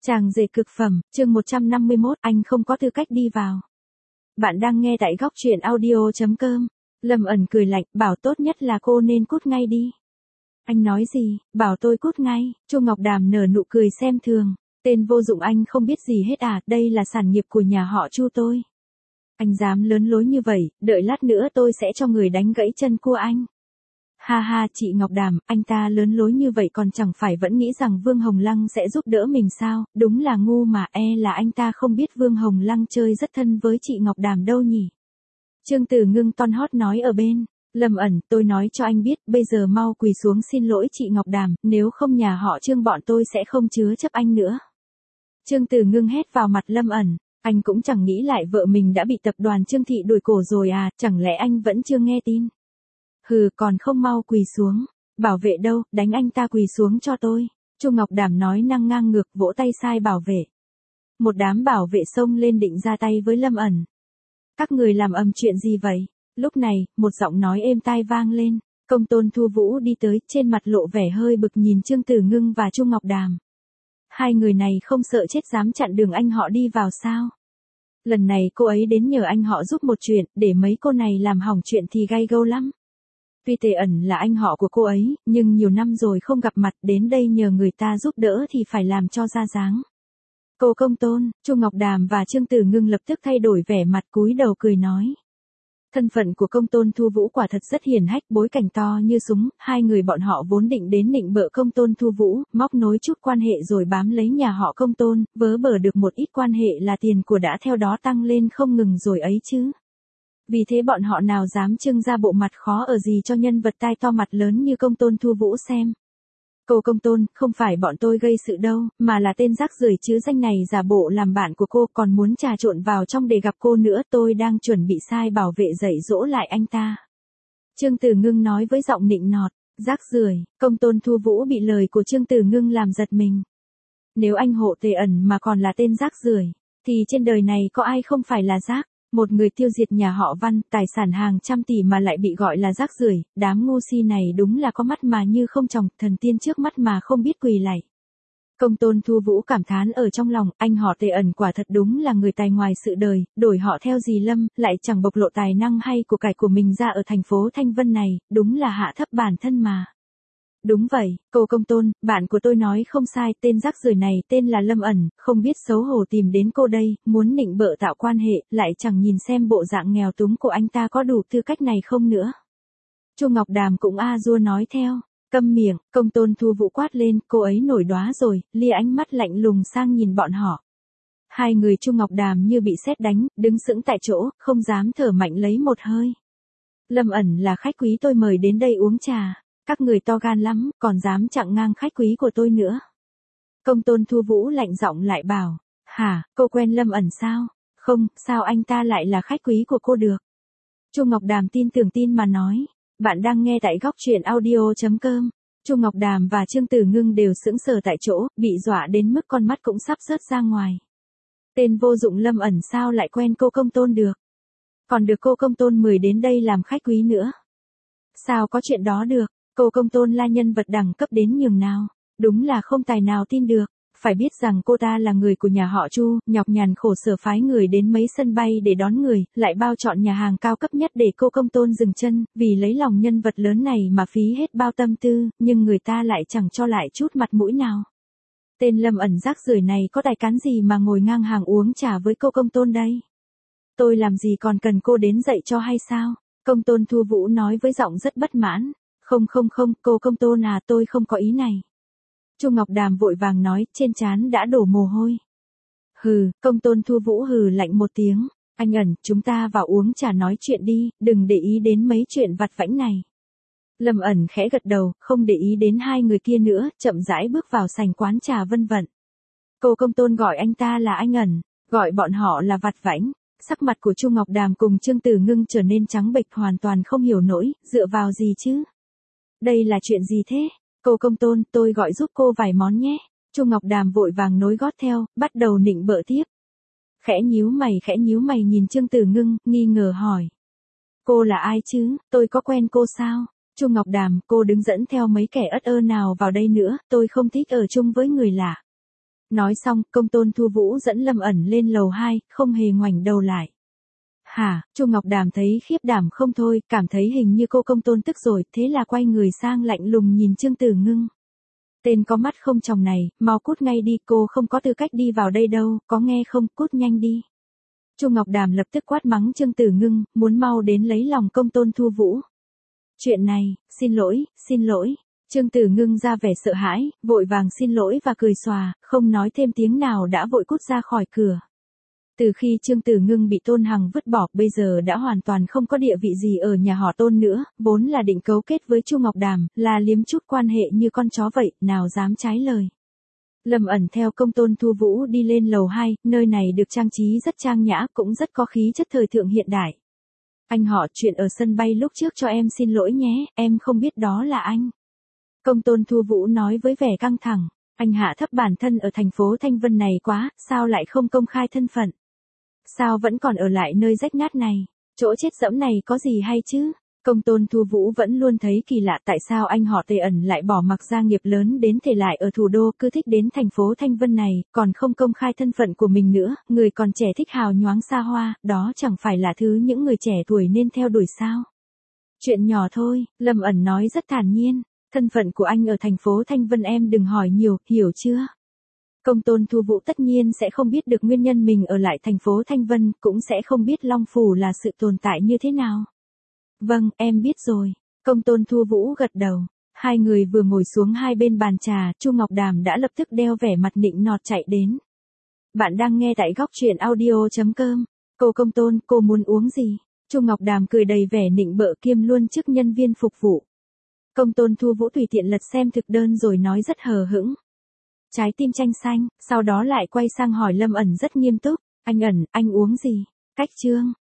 Chàng rể cực phẩm, chương 151, anh không có tư cách đi vào. Bạn đang nghe tại góc truyện audio.com. Lâm ẩn cười lạnh, bảo tốt nhất là cô nên cút ngay đi. Anh nói gì, bảo tôi cút ngay. Chu Ngọc Đàm nở nụ cười xem thường. Tên vô dụng anh không biết gì hết à, đây là sản nghiệp của nhà họ Chu tôi. Anh dám lớn lối như vậy, đợi lát nữa tôi sẽ cho người đánh gãy chân cua anh. Ha ha, chị Ngọc Đàm, anh ta lớn lối như vậy còn chẳng phải vẫn nghĩ rằng Vương Hồng Lăng sẽ giúp đỡ mình sao, đúng là ngu mà, là anh ta không biết Vương Hồng Lăng chơi rất thân với chị Ngọc Đàm đâu nhỉ. Trương Tử Ngưng ton hót nói ở bên, Lâm ẩn, tôi nói cho anh biết, bây giờ mau quỳ xuống xin lỗi chị Ngọc Đàm, nếu không nhà họ Trương bọn tôi sẽ không chứa chấp anh nữa. Trương Tử Ngưng hét vào mặt Lâm ẩn, anh cũng chẳng nghĩ lại vợ mình đã bị tập đoàn Trương Thị đuổi cổ rồi à, chẳng lẽ anh vẫn chưa nghe tin. Hừ, còn không mau quỳ xuống. Bảo vệ đâu, đánh anh ta quỳ xuống cho tôi. Chu Ngọc Đàm nói năng ngang ngược, vỗ tay sai bảo vệ. Một đám bảo vệ xông lên định ra tay với Lâm ẩn. Các người làm ầm chuyện gì vậy? Lúc này, một giọng nói êm tai vang lên. Công tôn Thu Vũ đi tới, trên mặt lộ vẻ hơi bực nhìn Trương Tử Ngưng và Chu Ngọc Đàm. Hai người này không sợ chết dám chặn đường anh họ đi vào sao? Lần này cô ấy đến nhờ anh họ giúp một chuyện, để mấy cô này làm hỏng chuyện thì gay gâu lắm. Tuy Tề Ẩn là anh họ của cô ấy, nhưng nhiều năm rồi không gặp mặt, đến đây nhờ người ta giúp đỡ thì phải làm cho ra dáng. Cô Công Tôn, Chu Ngọc Đàm và Trương Tử Ngưng lập tức thay đổi vẻ mặt cúi đầu cười nói. Thân phận của Công Tôn Thu Vũ quả thật rất hiển hách, bối cảnh to như súng, hai người bọn họ vốn định đến nịnh bợ Công Tôn Thu Vũ, móc nối chút quan hệ rồi bám lấy nhà họ Công Tôn, vớ bờ được một ít quan hệ là tiền của đã theo đó tăng lên không ngừng rồi ấy chứ. Vì thế bọn họ nào dám trưng ra bộ mặt khó ở gì cho nhân vật tai to mặt lớn như Công Tôn Thu Vũ xem. Cô Công Tôn, không phải bọn tôi gây sự đâu, mà là tên rác rưởi chứ danh này giả bộ làm bạn của cô còn muốn trà trộn vào trong để gặp cô nữa, tôi đang chuẩn bị sai bảo vệ dạy dỗ lại anh ta. Trương Tử Ngưng nói với giọng nịnh nọt, rác rưởi. Công Tôn Thu Vũ bị lời của Trương Tử Ngưng làm giật mình. Nếu anh hộ Tề Ẩn mà còn là tên rác rưởi, thì trên đời này có ai không phải là rác. Một người tiêu diệt nhà họ Văn, tài sản hàng trăm tỷ mà lại bị gọi là rác rưởi, đám ngu si này đúng là có mắt mà như không tròng, thần tiên trước mắt mà không biết quỳ lạy. Công Tôn Thu Vũ cảm thán ở trong lòng, anh họ Tề Ẩn quả thật đúng là người tài ngoài sự đời, đổi họ theo dì Lâm, lại chẳng bộc lộ tài năng hay của cải của mình ra ở thành phố Thanh Vân này, đúng là hạ thấp bản thân mà. Đúng vậy, cô Công Tôn, bạn của tôi nói không sai, tên rác rưởi này tên là Lâm ẩn, không biết xấu hổ tìm đến cô đây, muốn nịnh bợ tạo quan hệ, lại chẳng nhìn xem bộ dạng nghèo túng của anh ta có đủ tư cách này không nữa. Chu Ngọc Đàm cũng a dua nói theo, câm miệng, Công Tôn Thu Vũ quát lên, cô ấy nổi đóa rồi, lia ánh mắt lạnh lùng sang nhìn bọn họ. Hai người Chu Ngọc Đàm như bị sét đánh, đứng sững tại chỗ, không dám thở mạnh lấy một hơi. Lâm ẩn là khách quý tôi mời đến đây uống trà. Các người to gan lắm, còn dám chặn ngang khách quý của tôi nữa. Công Tôn Thu Vũ lạnh giọng lại bảo, hả, cô quen Lâm ẩn sao? Không, sao anh ta lại là khách quý của cô được? Chu Ngọc Đàm tin tưởng tin mà nói, bạn đang nghe tại góc truyện audio.com. Chu Ngọc Đàm và Trương Tử Ngưng đều sững sờ tại chỗ, bị dọa đến mức con mắt cũng sắp rớt ra ngoài. Tên vô dụng Lâm ẩn sao lại quen cô Công Tôn được? Còn được cô Công Tôn mời đến đây làm khách quý nữa. Sao có chuyện đó được? Cô Công Tôn là nhân vật đẳng cấp đến nhường nào, đúng là không tài nào tin được, phải biết rằng cô ta là người của nhà họ Chu, nhọc nhằn khổ sở phái người đến mấy sân bay để đón người, lại bao chọn nhà hàng cao cấp nhất để cô Công Tôn dừng chân, vì lấy lòng nhân vật lớn này mà phí hết bao tâm tư, nhưng người ta lại chẳng cho lại chút mặt mũi nào. Tên Lâm ẩn rác rưởi này có tài cán gì mà ngồi ngang hàng uống trà với cô Công Tôn đây? Tôi làm gì còn cần cô đến dạy cho hay sao? Công Tôn Thu Vũ nói với giọng rất bất mãn. Không, cô Công Tôn à, tôi không có ý này. Chu Ngọc Đàm vội vàng nói, trên trán đã đổ mồ hôi. Hừ, Công Tôn Thu Vũ hừ lạnh một tiếng, anh ẩn, chúng ta vào uống trà nói chuyện đi, đừng để ý đến mấy chuyện vặt vãnh này. Lâm ẩn khẽ gật đầu, không để ý đến hai người kia nữa, chậm rãi bước vào sảnh quán trà Vân Vận. Cô Công Tôn gọi anh ta là anh ẩn, gọi bọn họ là vặt vãnh. Sắc mặt của Chu Ngọc Đàm cùng Trương Tử Ngưng trở nên trắng bệch, hoàn toàn không hiểu nổi, dựa vào gì chứ? Đây là chuyện gì thế? Cô Công Tôn, tôi gọi giúp cô vài món nhé. Chu Ngọc Đàm vội vàng nối gót theo, bắt đầu nịnh bợ tiếp. Khẽ nhíu mày nhìn Trương Tử Ngưng, nghi ngờ hỏi. Cô là ai chứ, tôi có quen cô sao? Chu Ngọc Đàm, cô đứng dẫn theo mấy kẻ ất ơ nào vào đây nữa, tôi không thích ở chung với người lạ. Nói xong, Công Tôn Thu Vũ dẫn Lâm ẩn lên lầu 2, không hề ngoảnh đầu lại. Hả, Chu Ngọc Đàm thấy khiếp đảm không thôi, cảm thấy hình như cô Công Tôn tức rồi, thế là quay người sang lạnh lùng nhìn Trương Tử Ngưng. Tên có mắt không tròng này, mau cút ngay đi, cô không có tư cách đi vào đây đâu, có nghe không, cút nhanh đi. Chu Ngọc Đàm lập tức quát mắng Trương Tử Ngưng, muốn mau đến lấy lòng Công Tôn Thu Vũ. Chuyện này, xin lỗi. Trương Tử Ngưng ra vẻ sợ hãi, vội vàng xin lỗi và cười xòa, không nói thêm tiếng nào đã vội cút ra khỏi cửa. Từ khi Trương Tử Ngưng bị Tôn Hằng vứt bỏ, bây giờ đã hoàn toàn không có địa vị gì ở nhà họ Tôn nữa, vốn là định cấu kết với Chu Ngọc Đàm, là liếm chút quan hệ như con chó vậy, nào dám trái lời. Lâm ẩn theo Công Tôn Thu Vũ đi lên lầu 2, nơi này được trang trí rất trang nhã, cũng rất có khí chất thời thượng hiện đại. Anh họ, chuyện ở sân bay lúc trước cho em xin lỗi nhé, em không biết đó là anh. Công Tôn Thu Vũ nói với vẻ căng thẳng, anh hạ thấp bản thân ở thành phố Thanh Vân này quá, sao lại không công khai thân phận? Sao vẫn còn ở lại nơi rách nát này? Chỗ chết dẫm này có gì hay chứ? Công Tôn Thu Vũ vẫn luôn thấy kỳ lạ tại sao anh họ Tề ẩn lại bỏ mặc gia nghiệp lớn đến thể lại ở thủ đô, cứ thích đến thành phố Thanh Vân này, còn không công khai thân phận của mình nữa, người còn trẻ thích hào nhoáng xa hoa, đó chẳng phải là thứ những người trẻ tuổi nên theo đuổi sao? Chuyện nhỏ thôi, Lâm ẩn nói rất thản nhiên, thân phận của anh ở thành phố Thanh Vân em đừng hỏi nhiều, hiểu chưa? Công Tôn Thu Vũ tất nhiên sẽ không biết được nguyên nhân mình ở lại thành phố Thanh Vân, cũng sẽ không biết Long Phủ là sự tồn tại như thế nào. Vâng, em biết rồi. Công Tôn Thu Vũ gật đầu. Hai người vừa ngồi xuống hai bên bàn trà, Chu Ngọc Đàm đã lập tức đeo vẻ mặt nịnh nọt chạy đến. Bạn đang nghe tại góc truyện audio.com. Cô Công Tôn, cô muốn uống gì? Chu Ngọc Đàm cười đầy vẻ nịnh bợ kiêm luôn chức nhân viên phục vụ. Công Tôn Thu Vũ tùy tiện lật xem thực đơn rồi nói rất hờ hững. Trái tim chanh xanh, sau đó lại quay sang hỏi Lâm ẩn rất nghiêm túc, anh ẩn, anh uống gì? Cách chương.